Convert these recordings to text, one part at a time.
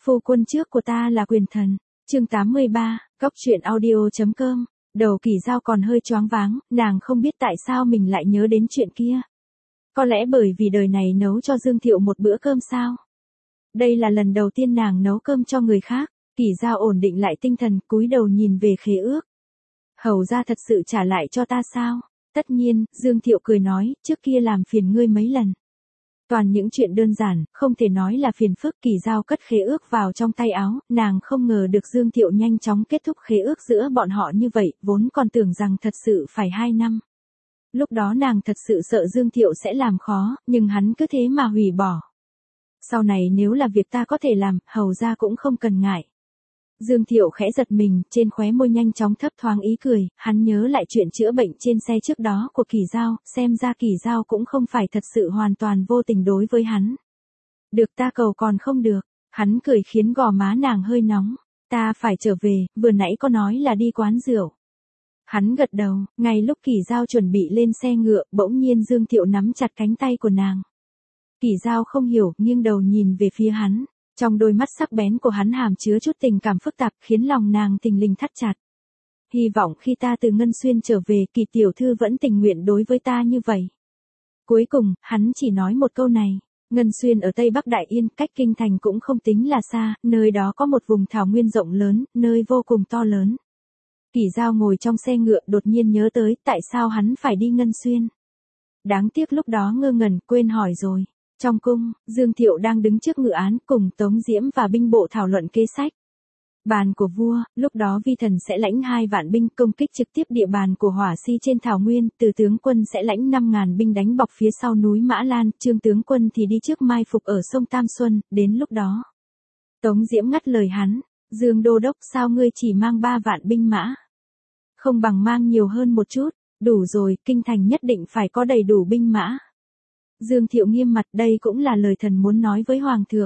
Phu quân trước của ta là quyền thần. Chương 83, Góc truyện audio.com. Đầu Kỳ Dao còn hơi choáng váng, nàng không biết tại sao mình lại nhớ đến chuyện kia. Có lẽ bởi vì đời này nấu cho Dương Thiệu một bữa cơm sao? Đây là lần đầu tiên nàng nấu cơm cho người khác. Kỳ Dao ổn định lại tinh thần, cúi đầu nhìn về khế ước. Hầu ra thật sự trả lại cho ta sao? Tất nhiên, Dương Thiệu cười nói, trước kia làm phiền ngươi mấy lần. Toàn những chuyện đơn giản, không thể nói là phiền phức. Kỳ Dao cất khế ước vào trong tay áo, nàng không ngờ được Dương Thiệu nhanh chóng kết thúc khế ước giữa bọn họ như vậy, vốn còn tưởng rằng thật sự phải 2 năm. Lúc đó nàng thật sự sợ Dương Thiệu sẽ làm khó, nhưng hắn cứ thế mà hủy bỏ. Sau này nếu là việc ta có thể làm, hầu ra cũng không cần ngại. Dương Thiệu khẽ giật mình, trên khóe môi nhanh chóng thấp thoáng ý cười, hắn nhớ lại chuyện chữa bệnh trên xe trước đó của Kỳ Dao, xem ra Kỳ Dao cũng không phải thật sự hoàn toàn vô tình đối với hắn. Được, ta cầu còn không được, hắn cười khiến gò má nàng hơi nóng, ta phải trở về, vừa nãy có nói là đi quán rượu. Hắn gật đầu, ngay lúc Kỳ Dao chuẩn bị lên xe ngựa, bỗng nhiên Dương Thiệu nắm chặt cánh tay của nàng. Kỳ Dao không hiểu, nghiêng đầu nhìn về phía hắn. Trong đôi mắt sắc bén của hắn hàm chứa chút tình cảm phức tạp, khiến lòng nàng thình lình thắt chặt. Hy vọng khi ta từ Ngân Xuyên trở về, Kỳ tiểu thư vẫn tình nguyện đối với ta như vậy. Cuối cùng, hắn chỉ nói một câu này. Ngân Xuyên ở Tây Bắc Đại Yên, cách kinh thành cũng không tính là xa, nơi đó có một vùng thảo nguyên rộng lớn, nơi vô cùng to lớn. Kỳ Dao ngồi trong xe ngựa đột nhiên nhớ tới tại sao hắn phải đi Ngân Xuyên. Đáng tiếc lúc đó ngơ ngẩn, quên hỏi rồi. Trong cung, Dương Thiệu đang đứng trước ngự án cùng Tống Diễm và binh bộ thảo luận kế sách. Bàn của vua, lúc đó Vi Thần sẽ lãnh 2 vạn binh công kích trực tiếp địa bàn của Hỏa Si trên thảo nguyên, Từ tướng quân sẽ lãnh 5.000 binh đánh bọc phía sau núi Mã Lan, Trương tướng quân thì đi trước mai phục ở sông Tam Xuân, đến lúc đó. Tống Diễm ngắt lời hắn, Dương Đô Đốc sao ngươi chỉ mang 3 vạn binh mã? Không bằng mang nhiều hơn một chút, đủ rồi, kinh thành nhất định phải có đầy đủ binh mã. Dương Thiệu nghiêm mặt, đây cũng là lời thần muốn nói với Hoàng thượng.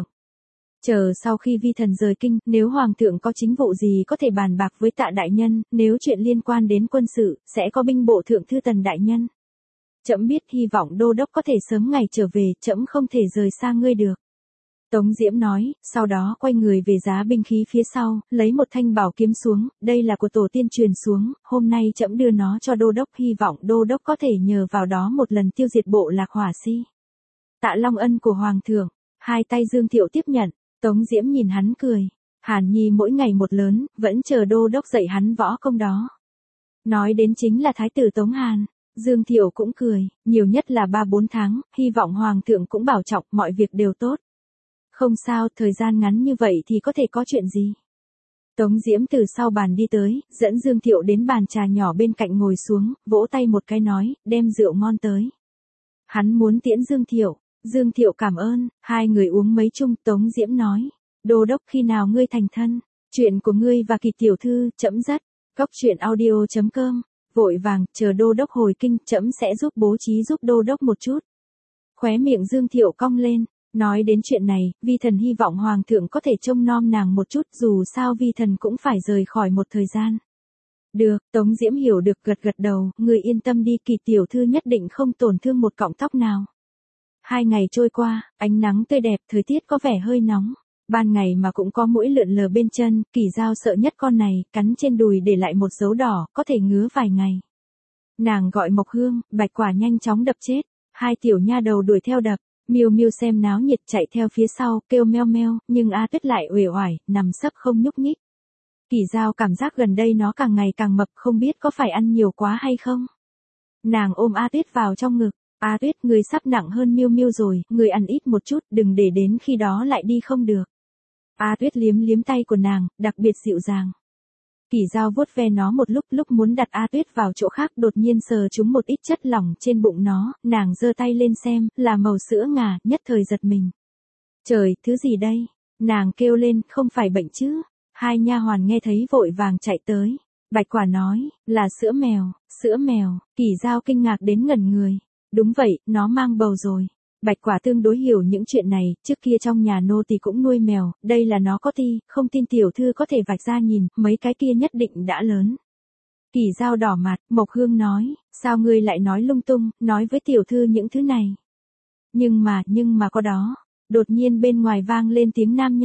Chờ sau khi Vi Thần rời kinh, nếu Hoàng thượng có chính vụ gì có thể bàn bạc với Tạ đại nhân, nếu chuyện liên quan đến quân sự, sẽ có binh bộ thượng thư Tần đại nhân. Trẫm biết, hy vọng Đô Đốc có thể sớm ngày trở về, trẫm không thể rời xa ngươi được. Tống Diễm nói, sau đó quay người về giá binh khí phía sau, lấy một thanh bảo kiếm xuống, đây là của tổ tiên truyền xuống, hôm nay trẫm đưa nó cho Đô Đốc, hy vọng Đô Đốc có thể nhờ vào đó một lần tiêu diệt bộ lạc Hỏa Si. Tạ long ân của Hoàng thượng, 2 tay Dương Thiệu tiếp nhận, Tống Diễm nhìn hắn cười, Hàn Nhi mỗi ngày một lớn, vẫn chờ Đô Đốc dạy hắn võ công đó. Nói đến chính là Thái tử Tống Hàn. Dương Thiệu cũng cười, nhiều nhất là 3-4 tháng, hy vọng Hoàng thượng cũng bảo trọng, mọi việc đều tốt. Không sao, thời gian ngắn như vậy thì có thể có chuyện gì. Tống Diễm từ sau bàn đi tới, dẫn Dương Thiệu đến bàn trà nhỏ bên cạnh ngồi xuống, vỗ tay một cái nói, đem rượu ngon tới. Hắn muốn tiễn Dương Thiệu cảm ơn, 2 người uống mấy chung. Tống Diễm nói, Đô Đốc khi nào ngươi thành thân, chuyện của ngươi và Kỳ tiểu thư, trẫm dắt. Góc truyện audio.com, vội vàng, chờ Đô Đốc hồi kinh, trẫm sẽ giúp bố trí giúp Đô Đốc một chút. Khóe miệng Dương Thiệu cong lên. Nói đến chuyện này, Vi Thần hy vọng Hoàng thượng có thể trông nom nàng một chút, dù sao Vi Thần cũng phải rời khỏi một thời gian. Được, Tống Diễm hiểu được, gật gật đầu, người yên tâm đi, Kỳ tiểu thư nhất định không tổn thương một cọng tóc nào. 2 ngày trôi qua, ánh nắng tươi đẹp, thời tiết có vẻ hơi nóng. Ban ngày mà cũng có muỗi lượn lờ bên chân, Kỳ Dao sợ nhất con này, cắn trên đùi để lại một dấu đỏ, có thể ngứa vài ngày. Nàng gọi Mộc Hương, Bạch Quả nhanh chóng đập chết, 2 tiểu nha đầu đuổi theo đập. Miêu Miêu xem náo nhiệt chạy theo phía sau, kêu meo meo, nhưng A Tuyết lại uể oải, nằm sấp không nhúc nhích. Kỳ Dao cảm giác gần đây nó càng ngày càng mập, không biết có phải ăn nhiều quá hay không. Nàng ôm A Tuyết vào trong ngực, A Tuyết, người sắp nặng hơn Miêu Miêu rồi, người ăn ít một chút, đừng để đến khi đó lại đi không được. A Tuyết liếm liếm tay của nàng, đặc biệt dịu dàng. Kỳ Dao vuốt ve nó một lúc muốn đặt A Tuyết vào chỗ khác, đột nhiên sờ trúng một ít chất lỏng trên bụng nó, nàng giơ tay lên xem, là màu sữa ngà, nhất thời giật mình. Trời, thứ gì đây? Nàng kêu lên, không phải bệnh chứ? 2 nha hoàn nghe thấy vội vàng chạy tới. Bạch Quả nói, là sữa mèo, Kỳ Dao kinh ngạc đến ngẩn người. Đúng vậy, nó mang bầu rồi. Bạch Quả tương đối hiểu những chuyện này, trước kia trong nhà nô tỳ cũng nuôi mèo, đây là nó có ti, không tin tiểu thư có thể vạch ra nhìn, mấy cái kia nhất định đã lớn. Kỳ Dao đỏ mặt, Mộc Hương nói, sao ngươi lại nói lung tung, nói với tiểu thư những thứ này. Nhưng mà có đó, đột nhiên bên ngoài vang lên tiếng nam nhân,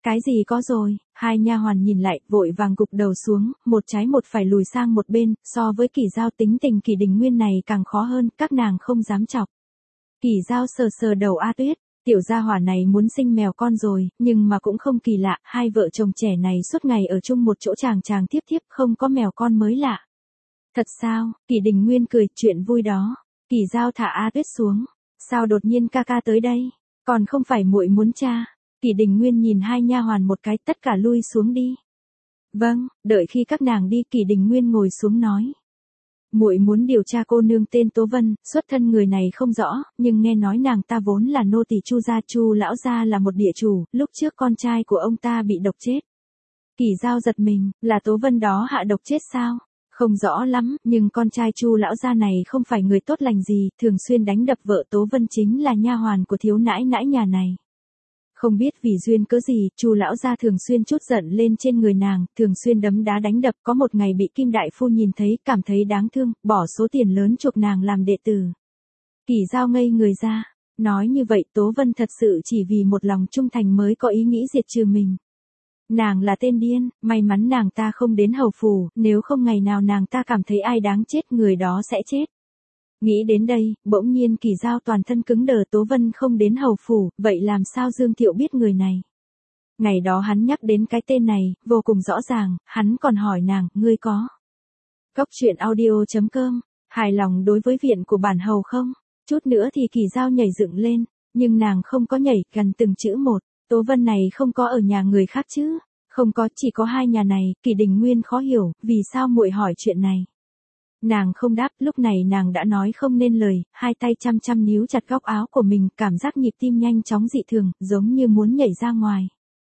Cái gì có rồi, hai nha hoàn nhìn lại, vội vàng gục đầu xuống, một trái một phải lùi sang một bên, so với Kỳ Dao tính tình Kỳ Đình Nguyên này càng khó hơn, các nàng không dám chọc. Kỳ Dao sờ sờ đầu A Tuyết, tiểu gia hỏa này muốn sinh mèo con rồi, nhưng mà cũng không kỳ lạ, hai vợ chồng trẻ này suốt ngày ở chung một chỗ chàng tiếp tiếp, không có mèo con mới lạ. Thật sao, Kỳ Đình Nguyên cười, chuyện vui đó. Kỳ Dao thả A Tuyết xuống, sao đột nhiên ca ca tới đây, còn không phải muội muốn cha. Kỳ Đình Nguyên nhìn hai nha hoàn một cái, tất cả lui xuống đi. Vâng, đợi khi các nàng đi, Kỳ Đình Nguyên ngồi xuống nói. Muội muốn điều tra cô nương tên Tố Vân, xuất thân người này không rõ, nhưng nghe nói nàng ta vốn là nô tỳ Chu gia, Chu lão gia là một địa chủ, lúc trước con trai của ông ta bị độc chết. Kỳ Dao giật mình, là Tố Vân đó hạ độc chết sao? Không rõ lắm, nhưng con trai Chu lão gia này không phải người tốt lành gì, thường xuyên đánh đập vợ Tố Vân chính là nha hoàn của thiếu nãi nãi nhà này. Không biết vì duyên cớ gì, Chu lão gia thường xuyên trút giận lên trên người nàng, thường xuyên đấm đá đánh đập, có một ngày bị Kim đại phu nhìn thấy, cảm thấy đáng thương, bỏ số tiền lớn chuộc nàng làm đệ tử. Kỳ Dao ngây người ra, nói như vậy Tố Vân thật sự chỉ vì một lòng trung thành mới có ý nghĩ diệt trừ mình. Nàng là tên điên, may mắn nàng ta không đến hầu phủ, nếu không ngày nào nàng ta cảm thấy ai đáng chết người đó sẽ chết. Nghĩ đến đây, bỗng nhiên Kỳ Dao toàn thân cứng đờ, Tố Vân không đến hầu phủ, vậy làm sao Dương Thiệu biết người này? Ngày đó hắn nhắc đến cái tên này, vô cùng rõ ràng, hắn còn hỏi nàng, ngươi có Cốc truyện audio.com, hài lòng đối với viện của bản hầu không? Chút nữa thì Kỳ Dao nhảy dựng lên, nhưng nàng không có nhảy, gần từng chữ một, Tố Vân này không có ở nhà người khác chứ? Không có, chỉ có hai nhà này. Kỳ Đình Nguyên khó hiểu, vì sao muội hỏi chuyện này? Nàng không đáp, lúc này nàng đã nói không nên lời, hai tay chăm níu chặt góc áo của mình, cảm giác nhịp tim nhanh chóng dị thường, giống như muốn nhảy ra ngoài.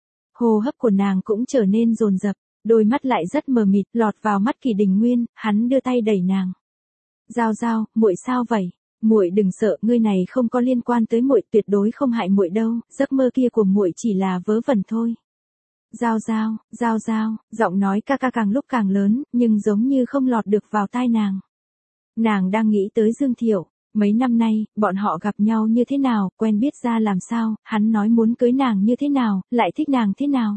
Hô hấp của nàng cũng trở nên dồn dập, đôi mắt lại rất mờ mịt, lọt vào mắt Kỳ Đình Nguyên, hắn đưa tay đẩy nàng. Dao Dao, muội sao vậy? Muội đừng sợ, ngươi này không có liên quan tới muội, tuyệt đối không hại muội đâu, giấc mơ kia của muội chỉ là vớ vẩn thôi. Dao Dao, giọng nói ca ca càng lúc càng lớn, nhưng giống như không lọt được vào tai nàng. Nàng đang nghĩ tới Dương Thiệu, mấy năm nay, bọn họ gặp nhau như thế nào, quen biết ra làm sao, hắn nói muốn cưới nàng như thế nào, lại thích nàng thế nào.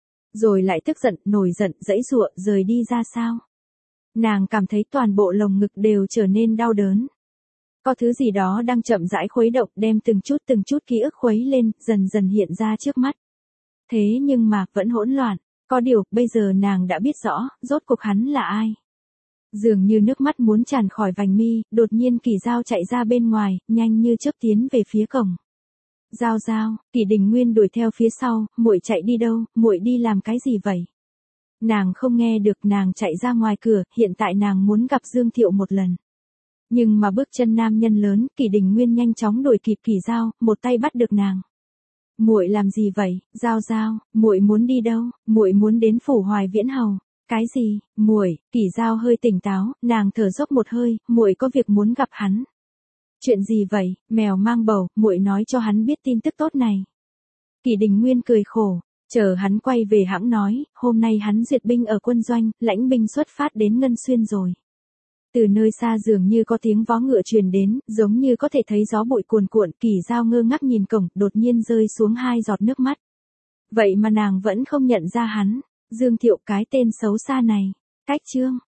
Rồi lại tức giận, nổi giận, giãy giụa, rời đi ra sao. Nàng cảm thấy toàn bộ lồng ngực đều trở nên đau đớn. Có thứ gì đó đang chậm rãi khuấy động, đem từng chút ký ức khuấy lên, dần dần hiện ra trước mắt. Thế nhưng mà, vẫn hỗn loạn. Có điều, bây giờ nàng đã biết rõ, rốt cuộc hắn là ai. Dường như nước mắt muốn tràn khỏi vành mi, đột nhiên Kỳ Dao chạy ra bên ngoài, nhanh như chớp tiến về phía cổng. Dao, Kỳ Đình Nguyên đuổi theo phía sau, muội chạy đi đâu, muội đi làm cái gì vậy? Nàng không nghe được, nàng chạy ra ngoài cửa, hiện tại nàng muốn gặp Dương Thiệu một lần. Nhưng mà bước chân nam nhân lớn, Kỳ Đình Nguyên nhanh chóng đuổi kịp Kỳ Dao, một tay bắt được nàng. Muội làm gì vậy? Dao, muội muốn đi đâu? Muội muốn đến phủ Hoài Viễn hầu. Cái gì? Muội? Kỳ Dao hơi tỉnh táo, nàng thở dốc một hơi, muội có việc muốn gặp hắn. Chuyện gì vậy? Mèo mang bầu, muội nói cho hắn biết tin tức tốt này. Kỳ Đình Nguyên cười khổ, chờ hắn quay về hãng nói, hôm nay hắn duyệt binh ở quân doanh, lãnh binh xuất phát đến Ngân Xuyên rồi. Từ nơi xa dường như có tiếng vó ngựa truyền đến, giống như có thể thấy gió bụi cuồn cuộn, Kỳ Dao ngơ ngác nhìn cổng, đột nhiên rơi xuống hai giọt nước mắt. Vậy mà nàng vẫn không nhận ra hắn, Dương Thiệu, cái tên xấu xa này. Cách chương